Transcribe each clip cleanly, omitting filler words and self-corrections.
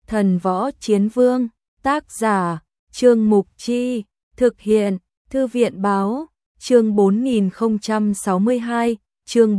Thần Võ Chiến Vương, tác giả, Trương Mục Chi, thực hiện, Thư viện Báo, chương 4062, chương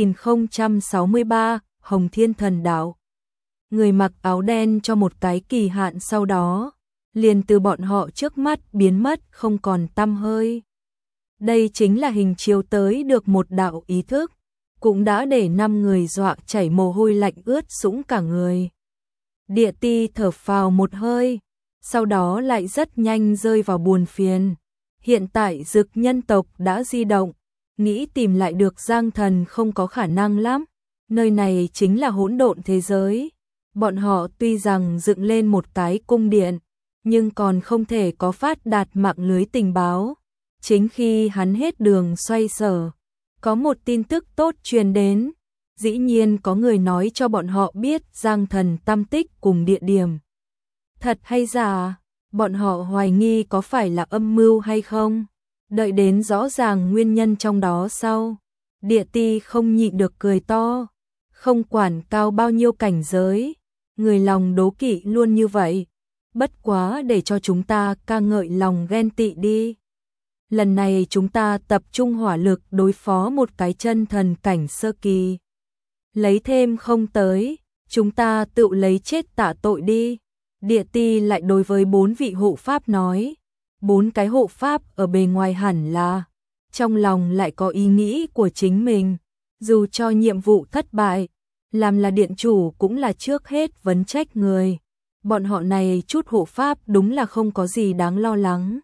4063, Hồng Thiên Thần Đạo. Người mặc áo đen cho một cái kỳ hạn sau đó, liền từ bọn họ trước mắt biến mất không còn tăm hơi. Đây chính là hình chiếu tới được một đạo ý thức, cũng đã để 5 người dọa chảy mồ hôi lạnh ướt sũng cả người. Địa Ti thở phào một hơi, sau đó lại rất nhanh rơi vào buồn phiền. Hiện tại Dực nhân tộc đã di động, nghĩ tìm lại được Giang Thần không có khả năng lắm. Nơi này chính là hỗn độn thế giới. Bọn họ tuy rằng dựng lên một cái cung điện, nhưng còn không thể có phát đạt mạng lưới tình báo. Chính khi hắn hết đường xoay sở, có một tin tức tốt truyền đến. Dĩ nhiên có người nói cho bọn họ biết Giang Thần tăm tích cùng địa điểm. Thật hay giả, bọn họ hoài nghi có phải là âm mưu hay không. Đợi đến rõ ràng nguyên nhân trong đó sau, Địa Ti không nhịn được cười to. Không quản cao bao nhiêu cảnh giới, người lòng đố kỵ luôn như vậy. Bất quá để cho chúng ta ca ngợi lòng ghen tị đi. Lần này chúng ta tập trung hỏa lực đối phó một cái chân thần cảnh sơ kỳ. Lấy thêm không tới, chúng ta tự lấy chết tạ tội đi. Địa Ti lại đối với 4 vị hộ pháp nói. 4 cái hộ pháp ở bề ngoài hẳn là, trong lòng lại có ý nghĩ của chính mình. Dù cho nhiệm vụ thất bại, làm là điện chủ cũng là trước hết vấn trách người. Bọn họ này chút hộ pháp đúng là không có gì đáng lo lắng.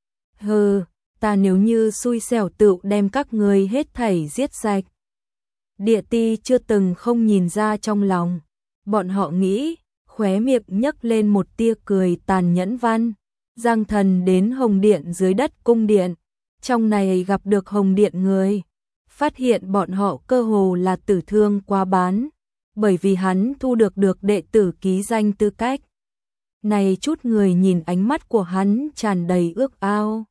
Hừ, ta nếu như xui xẻo tự đem các người hết thảy giết sạch. Địa Ti chưa từng không nhìn ra trong lòng. Bọn họ nghĩ, khóe miệng nhấc lên một tia cười tàn nhẫn văn. Giang Thần đến Hồng Điện dưới đất cung điện. Trong này gặp được Hồng Điện người. Phát hiện bọn họ cơ hồ là tử thương quá bán. Bởi vì hắn thu được đệ tử ký danh tư cách. Này chút người nhìn ánh mắt của hắn tràn đầy ước ao.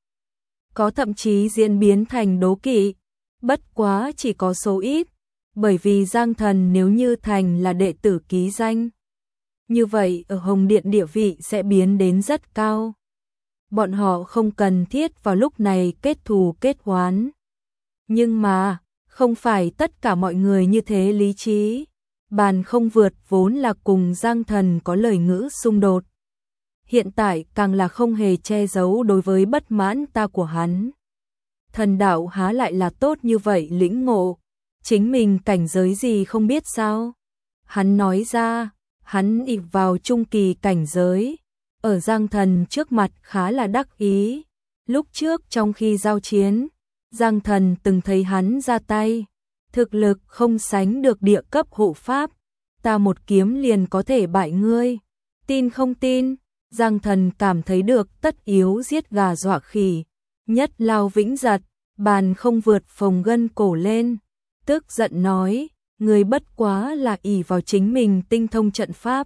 Có thậm chí diễn biến thành đố kỵ. Bất quá chỉ có số ít. Bởi vì Giang Thần nếu như thành là đệ tử ký danh, như vậy ở Hồng Điện địa vị sẽ biến đến rất cao. Bọn họ không cần thiết vào lúc này kết thù kết oán. Nhưng mà, không phải tất cả mọi người như thế lý trí. Bàn không vượt vốn là cùng Giang Thần có lời ngữ xung đột. Hiện tại càng là không hề che giấu đối với bất mãn ta của hắn. Thần đạo há lại là tốt như vậy lĩnh ngộ. Chính mình cảnh giới gì không biết sao? Hắn nói ra, hắn ỷ vào trung kỳ cảnh giới, ở Giang Thần trước mặt khá là đắc ý. Lúc trước trong khi giao chiến, Giang Thần từng thấy hắn ra tay, thực lực không sánh được địa cấp hộ pháp, ta một kiếm liền có thể bại ngươi. Tin không tin? Giang Thần cảm thấy được tất yếu giết gà dọa khỉ, nhất lao vĩnh giật, bàn không vượt phồng gân cổ lên. Tức giận nói, người bất quá là ỷ vào chính mình tinh thông trận pháp.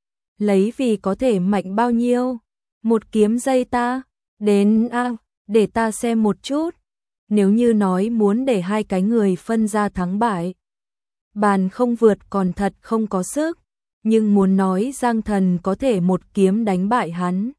Lấy vì có thể mạnh bao nhiêu, một kiếm dây ta, đến để ta xem một chút. Nếu như nói muốn để hai cái người phân ra thắng bại, bàn không vượt còn thật không có sức, nhưng muốn nói Giang Thần có thể một kiếm đánh bại hắn.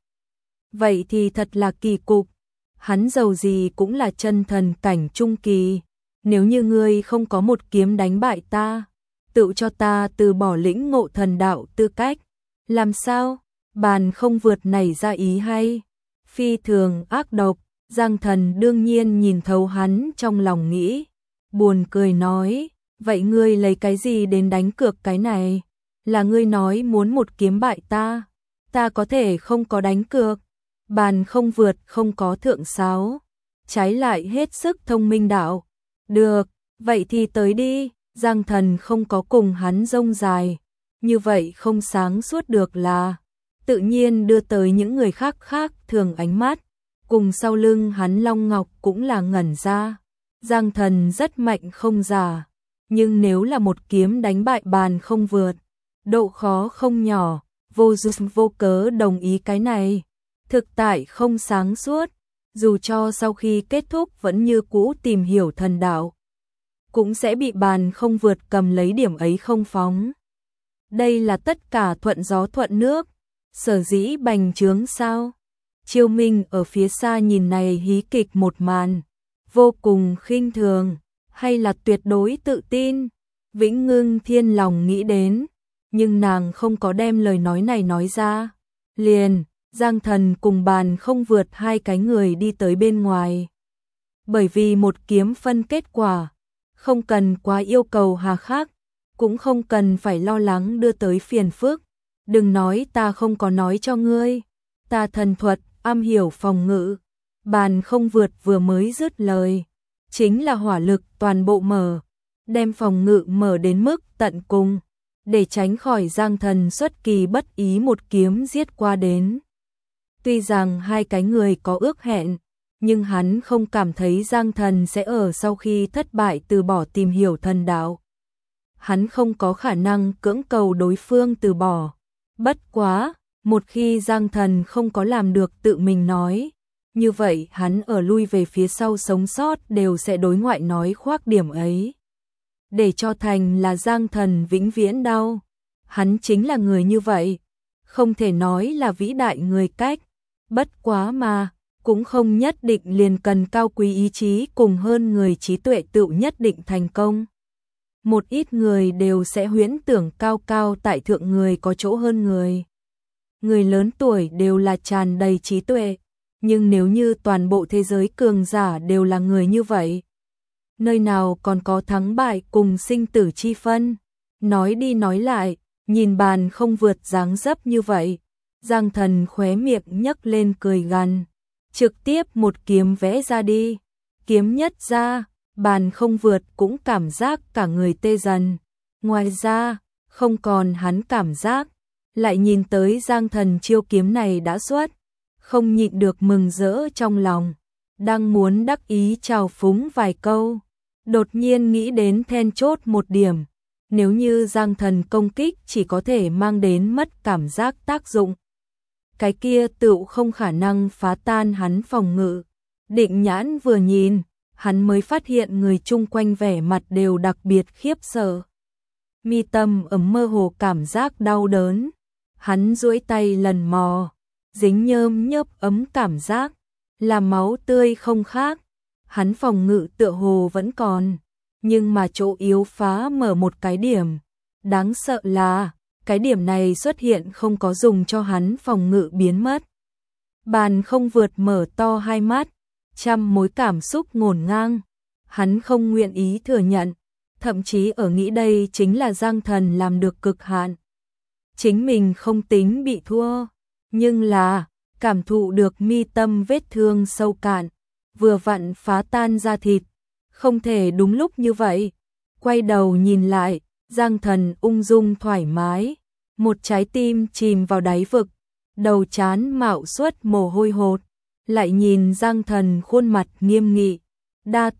Vậy thì thật là kỳ cục, hắn dầu gì cũng là chân thần cảnh trung kỳ. Nếu như ngươi không có một kiếm đánh bại ta, tự cho ta từ bỏ lĩnh ngộ thần đạo tư cách. Làm sao? Bàn không vượt nảy ra ý hay. Phi thường ác độc, Giang Thần đương nhiên nhìn thấu hắn trong lòng nghĩ. Buồn cười nói, vậy ngươi lấy cái gì đến đánh cược cái này? Là ngươi nói muốn một kiếm bại ta, ta có thể không có đánh cược. Bàn không vượt không có thượng sáo, trái lại hết sức thông minh đạo. Được, vậy thì tới đi. Giang Thần không có cùng hắn rông dài, như vậy không sáng suốt được là, tự nhiên đưa tới những người khác thường ánh mắt, cùng sau lưng hắn Long Ngọc cũng là ngẩn ra. Giang Thần rất mạnh không giả, nhưng nếu là một kiếm đánh bại bàn không vượt, độ khó không nhỏ, vô duyên vô cớ đồng ý cái này, thực tại không sáng suốt. Dù cho sau khi kết thúc vẫn như cũ tìm hiểu thần đạo, cũng sẽ bị bàn không vượt cầm lấy điểm ấy không phóng. Đây là tất cả thuận gió thuận nước, sở dĩ bành trướng sao? Chiêu Minh ở phía xa nhìn này hí kịch một màn, vô cùng khinh thường, hay là tuyệt đối tự tin? Vĩnh Ngưng Thiên lòng nghĩ đến, nhưng nàng không có đem lời nói này nói ra. Liền, Giang Thần cùng Bàn Không Vượt hai cái người đi tới bên ngoài. Bởi vì một kiếm phân kết quả, không cần quá yêu cầu hà khắc, cũng không cần phải lo lắng đưa tới phiền phức. Đừng nói ta không có nói cho ngươi, ta thần thuật, am hiểu phòng ngự. Bàn Không Vượt vừa mới dứt lời, chính là hỏa lực toàn bộ mở, đem phòng ngự mở đến mức tận cùng, để tránh khỏi Giang Thần xuất kỳ bất ý một kiếm giết qua đến. Tuy rằng hai cái người có ước hẹn, nhưng hắn không cảm thấy Giang Thần sẽ ở sau khi thất bại từ bỏ tìm hiểu thần đạo. Hắn không có khả năng cưỡng cầu đối phương từ bỏ. Bất quá, một khi Giang Thần không có làm được tự mình nói, như vậy hắn ở lui về phía sau sống sót đều sẽ đối ngoại nói khoác điểm ấy. Để cho thành là Giang Thần vĩnh viễn đau. Hắn chính là người như vậy, không thể nói là vĩ đại người cách. Bất quá mà, cũng không nhất định liền cần cao quý ý chí cùng hơn người trí tuệ tựu nhất định thành công. Một ít người đều sẽ huyễn tưởng cao cao tại thượng người có chỗ hơn người. Người lớn tuổi đều là tràn đầy trí tuệ, nhưng nếu như toàn bộ thế giới cường giả đều là người như vậy, nơi nào còn có thắng bại cùng sinh tử chi phân. Nói đi nói lại, nhìn Bàn Không Vượt dáng dấp như vậy, Giang Thần khóe miệng nhấc lên cười gằn, trực tiếp một kiếm vẽ ra đi. Kiếm nhất ra, Bàn Không Vượt cũng cảm giác cả người tê dần. Ngoài ra, không còn hắn cảm giác, lại nhìn tới Giang Thần chiêu kiếm này đã xuất, không nhịn được mừng rỡ trong lòng, đang muốn đắc ý chào phúng vài câu, đột nhiên nghĩ đến then chốt một điểm, nếu như Giang Thần công kích chỉ có thể mang đến mất cảm giác tác dụng, cái kia tựu không khả năng phá tan hắn phòng ngự. Định nhãn vừa nhìn, hắn mới phát hiện người chung quanh vẻ mặt đều đặc biệt khiếp sợ. Mi tâm ấm mơ hồ cảm giác đau đớn, hắn duỗi tay lần mò, dính nhơm nhớp ấm cảm giác, là máu tươi không khác. Hắn phòng ngự tựa hồ vẫn còn, nhưng mà chỗ yếu phá mở một cái điểm. Đáng sợ là, cái điểm này xuất hiện không có dùng cho hắn phòng ngự biến mất. Bàn Không Vượt mở to hai mắt, trăm mối cảm xúc ngổn ngang. Hắn không nguyện ý thừa nhận, thậm chí ở nghĩ đây chính là Giang Thần làm được cực hạn. Chính mình không tính bị thua, nhưng là cảm thụ được mi tâm vết thương sâu cạn, vừa vặn phá tan da thịt, không thể đúng lúc như vậy. Quay đầu nhìn lại, Giang Thần ung dung thoải mái, một trái tim chìm vào đáy vực, đầu trán mạo xuất mồ hôi hột, lại nhìn Giang Thần khuôn mặt nghiêm nghị, đa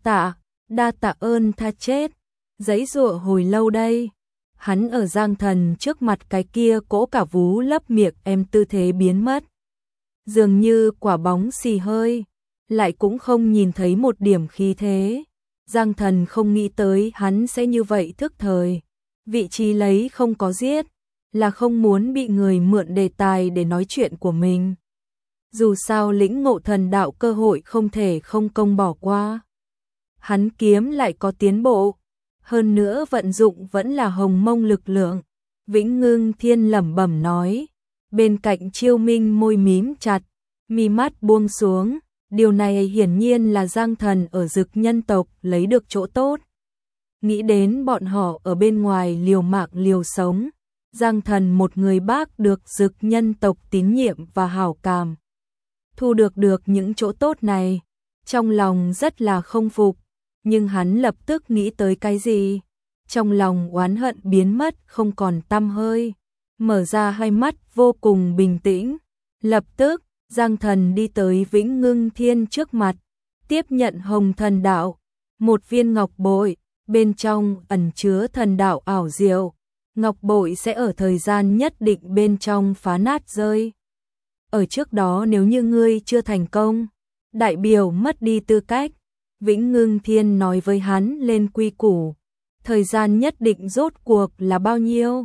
tạ ơn tha chết, giãy giụa hồi lâu đây. Hắn ở Giang Thần trước mặt cái kia cỗ cả vú lấp miệng em tư thế biến mất, dường như quả bóng xì hơi, lại cũng không nhìn thấy một điểm khí thế. Giang Thần không nghĩ tới hắn sẽ như vậy thức thời, vị trí lấy không có giết, là không muốn bị người mượn đề tài để nói chuyện của mình. Dù sao lĩnh ngộ thần đạo cơ hội không thể không công bỏ qua. Hắn kiếm lại có tiến bộ, hơn nữa vận dụng vẫn là hồng mông lực lượng. Vĩnh Ngưng Thiên lẩm bẩm nói, bên cạnh Chiêu Minh môi mím chặt, mi mắt buông xuống. Điều này hiển nhiên là Giang Thần ở Dực nhân tộc lấy được chỗ tốt. Nghĩ đến bọn họ ở bên ngoài liều mạng liều sống, Giang Thần một người bác được Dực nhân tộc tín nhiệm và hảo cảm. Thu được những chỗ tốt này, trong lòng rất là không phục, nhưng hắn lập tức nghĩ tới cái gì? Trong lòng oán hận biến mất không còn tăm hơi, mở ra hai mắt vô cùng bình tĩnh. Lập tức, Giang Thần đi tới Vĩnh Ngưng Thiên trước mặt, tiếp nhận hồng thần đạo, một viên ngọc bội, bên trong ẩn chứa thần đạo ảo diệu. Ngọc bội sẽ ở thời gian nhất định bên trong phá nát rơi. Ở trước đó nếu như ngươi chưa thành công, đại biểu mất đi tư cách. Vĩnh Ngưng Thiên nói với hắn lên quy củ, thời gian nhất định rốt cuộc là bao nhiêu?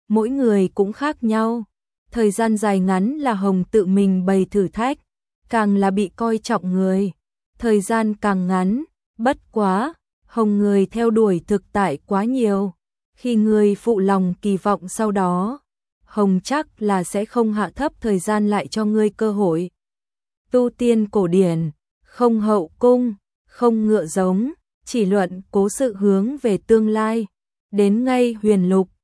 mỗi người cũng khác nhau. Thời gian dài ngắn là Hồng tự mình bày thử thách, càng là bị coi trọng người. Thời gian càng ngắn, bất quá, Hồng người theo đuổi thực tại quá nhiều. Khi người phụ lòng kỳ vọng sau đó, Hồng chắc là sẽ không hạ thấp thời gian lại cho ngươi cơ hội. Tu tiên cổ điển, không hậu cung, không ngựa giống, chỉ luận cố sự hướng về tương lai. Đến ngay huyền lục,